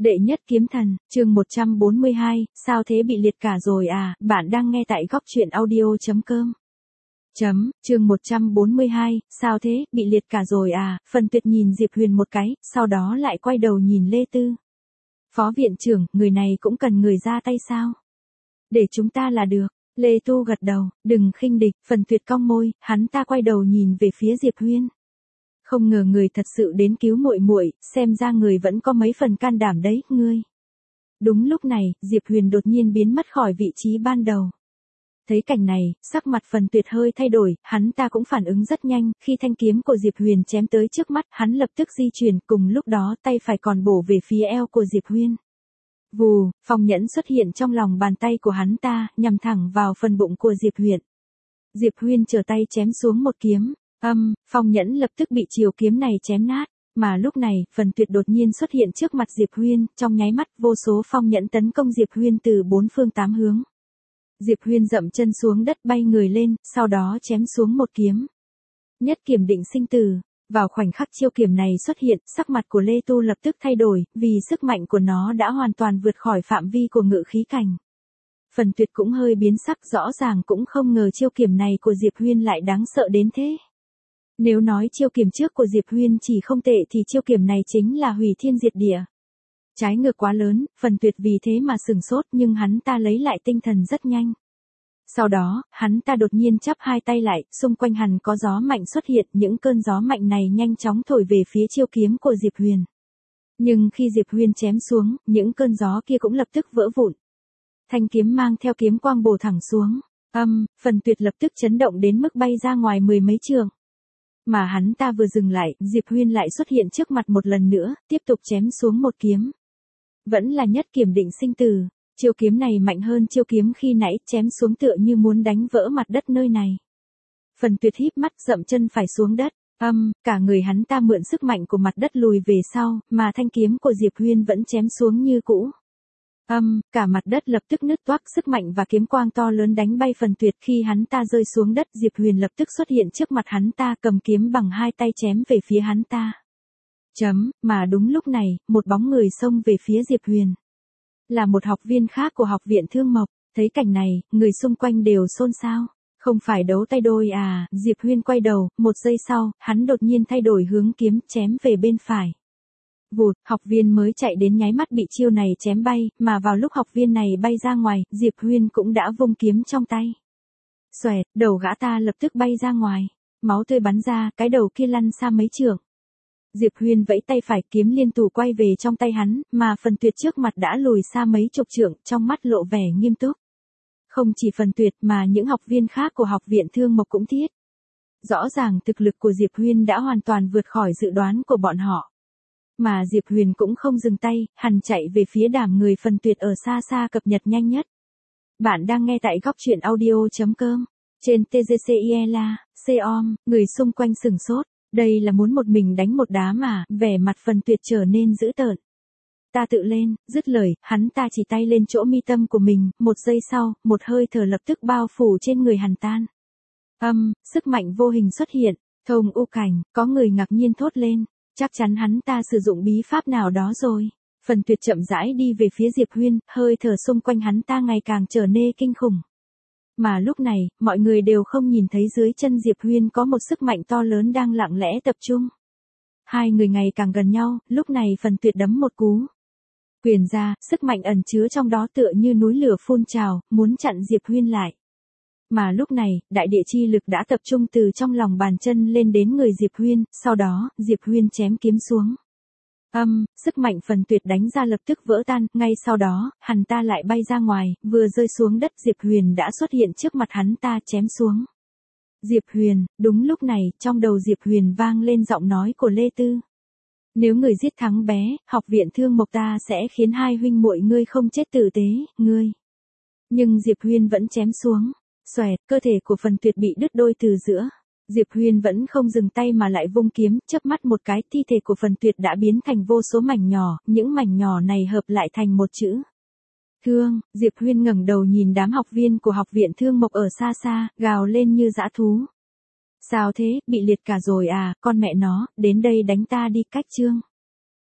Đệ nhất kiếm thần, chương 142, sao thế bị liệt cả rồi à, bạn đang nghe tại góc truyện audio.com. Chương 142, sao thế, bị liệt cả rồi à, Phần Tuyệt nhìn Diệp Huyền một cái, sau đó lại quay đầu nhìn Lê Tư. Phó viện trưởng, người này cũng cần người ra tay sao? Để chúng ta là được. Lê Tu gật đầu, đừng khinh địch, Phần Tuyệt cong môi, hắn ta quay đầu nhìn về phía Diệp Huyền. Không ngờ người thật sự đến cứu muội muội, xem ra người vẫn có mấy phần can đảm đấy, ngươi. Đúng lúc này, Diệp Huyền đột nhiên biến mất khỏi vị trí ban đầu. Thấy cảnh này, sắc mặt Phần Tuyệt hơi thay đổi, hắn ta cũng phản ứng rất nhanh, khi thanh kiếm của Diệp Huyền chém tới trước mắt, hắn lập tức di chuyển, cùng lúc đó tay phải còn bổ về phía eo của Diệp Huyền. Vù, phong nhẫn xuất hiện trong lòng bàn tay của hắn ta, nhằm thẳng vào phần bụng của Diệp Huyền. Diệp Huyền trở tay chém xuống một kiếm. Phong nhẫn lập tức bị chiều kiếm này chém nát, mà lúc này, Phần Tuyệt đột nhiên xuất hiện trước mặt Diệp Huyền, trong nháy mắt vô số phong nhẫn tấn công Diệp Huyền từ bốn phương tám hướng. Diệp Huyền dậm chân xuống đất bay người lên, sau đó chém xuống một kiếm. Nhất kiếm định sinh tử, vào khoảnh khắc chiêu kiếm này xuất hiện, sắc mặt của Lê Tu lập tức thay đổi, vì sức mạnh của nó đã hoàn toàn vượt khỏi phạm vi của ngự khí cảnh. Phần Tuyệt cũng hơi biến sắc, rõ ràng cũng không ngờ chiêu kiếm này của Diệp Huyền lại đáng sợ đến thế. Nếu nói chiêu kiếm trước của Diệp Huyền chỉ không tệ thì chiêu kiếm này chính là hủy thiên diệt địa. Trái ngược quá lớn, Phần Tuyệt vì thế mà sửng sốt, nhưng hắn ta lấy lại tinh thần rất nhanh. Sau đó, hắn ta đột nhiên chắp hai tay lại, xung quanh hắn có gió mạnh xuất hiện, những cơn gió mạnh này nhanh chóng thổi về phía chiêu kiếm của Diệp Huyền. Nhưng khi Diệp Huyền chém xuống, những cơn gió kia cũng lập tức vỡ vụn. Thanh kiếm mang theo kiếm quang bổ thẳng xuống. Phần Tuyệt lập tức chấn động đến mức bay ra ngoài mười mấy trượng. Mà hắn ta vừa dừng lại, Diệp Huyền lại xuất hiện trước mặt một lần nữa, tiếp tục chém xuống một kiếm. Vẫn là nhất kiếm định sinh tử, chiêu kiếm này mạnh hơn chiêu kiếm khi nãy, chém xuống tựa như muốn đánh vỡ mặt đất nơi này. Phần Tuyệt híp mắt dậm chân phải xuống đất, cả người hắn ta mượn sức mạnh của mặt đất lùi về sau, mà thanh kiếm của Diệp Huyền vẫn chém xuống như cũ. Cả mặt đất lập tức nứt toác, sức mạnh và kiếm quang to lớn đánh bay Phần Tuyệt, khi hắn ta rơi xuống đất, Diệp Huyền lập tức xuất hiện trước mặt hắn ta, cầm kiếm bằng hai tay chém về phía hắn ta. Mà đúng lúc này, một bóng người xông về phía Diệp Huyền. Là một học viên khác của học viện Thương Mộc, thấy cảnh này, người xung quanh đều xôn xao. Không phải đấu tay đôi à, Diệp Huyền quay đầu, một giây sau, hắn đột nhiên thay đổi hướng kiếm, chém về bên phải. Vụt, học viên mới chạy đến nháy mắt bị chiêu này chém bay, mà vào lúc học viên này bay ra ngoài, Diệp Huyền cũng đã vung kiếm trong tay. Xoẹt, đầu gã ta lập tức bay ra ngoài, máu tươi bắn ra, cái đầu kia lăn xa mấy trượng. Diệp Huyền vẫy tay phải, kiếm liên tục quay về trong tay hắn, mà Phần Tuyệt trước mặt đã lùi xa mấy chục trượng, trong mắt lộ vẻ nghiêm túc. Không chỉ Phần Tuyệt mà những học viên khác của học viện Thương Mộc cũng thiết. Rõ ràng thực lực của Diệp Huyền đã hoàn toàn vượt khỏi dự đoán của bọn họ. Mà Diệp Huyền cũng không dừng tay, hắn chạy về phía đám người Phần Tuyệt ở xa xa cập nhật nhanh nhất. Bạn đang nghe tại góc truyện audio.com. Trên TGCIELA, COM, người xung quanh sửng sốt. Đây là muốn một mình đánh một đám mà, vẻ mặt Phần Tuyệt trở nên dữ tợn. Ta tự lên, dứt lời, hắn ta chỉ tay lên chỗ mi tâm của mình, một giây sau, một hơi thở lập tức bao phủ trên người hắn tan. Sức mạnh vô hình xuất hiện, Thông U Cảnh, có người ngạc nhiên thốt lên. Chắc chắn hắn ta sử dụng bí pháp nào đó rồi. Phần Tuyệt chậm rãi đi về phía Diệp Huyền, hơi thở xung quanh hắn ta ngày càng trở nên kinh khủng. Mà lúc này, mọi người đều không nhìn thấy dưới chân Diệp Huyền có một sức mạnh to lớn đang lặng lẽ tập trung. Hai người ngày càng gần nhau, lúc này Phần Tuyệt đấm một cú quyền ra, sức mạnh ẩn chứa trong đó tựa như núi lửa phun trào, muốn chặn Diệp Huyền lại. Mà lúc này, đại địa chi lực đã tập trung từ trong lòng bàn chân lên đến người Diệp Huyền, sau đó, Diệp Huyền chém kiếm xuống. Sức mạnh Phần Tuyệt đánh ra lập tức vỡ tan, ngay sau đó, hắn ta lại bay ra ngoài, vừa rơi xuống đất Diệp Huyền đã xuất hiện trước mặt hắn ta chém xuống. Diệp Huyền, đúng lúc này, trong đầu Diệp Huyền vang lên giọng nói của Lê Tư. Nếu người giết thắng bé, học viện Thương Mộc ta sẽ khiến hai huynh muội ngươi không chết tử tế, ngươi. Nhưng Diệp Huyền vẫn chém xuống. Xoẹt, cơ thể của Phần Tuyệt bị đứt đôi từ giữa. Diệp Huyền vẫn không dừng tay mà lại vung kiếm, chớp mắt một cái, thi thể của Phần Tuyệt đã biến thành vô số mảnh nhỏ, những mảnh nhỏ này hợp lại thành một chữ. Thương, Diệp Huyền ngẩng đầu nhìn đám học viên của học viện Thương Mộc ở xa xa, gào lên như dã thú. Sao thế, bị liệt cả rồi à, con mẹ nó, đến đây đánh ta đi, cách chương.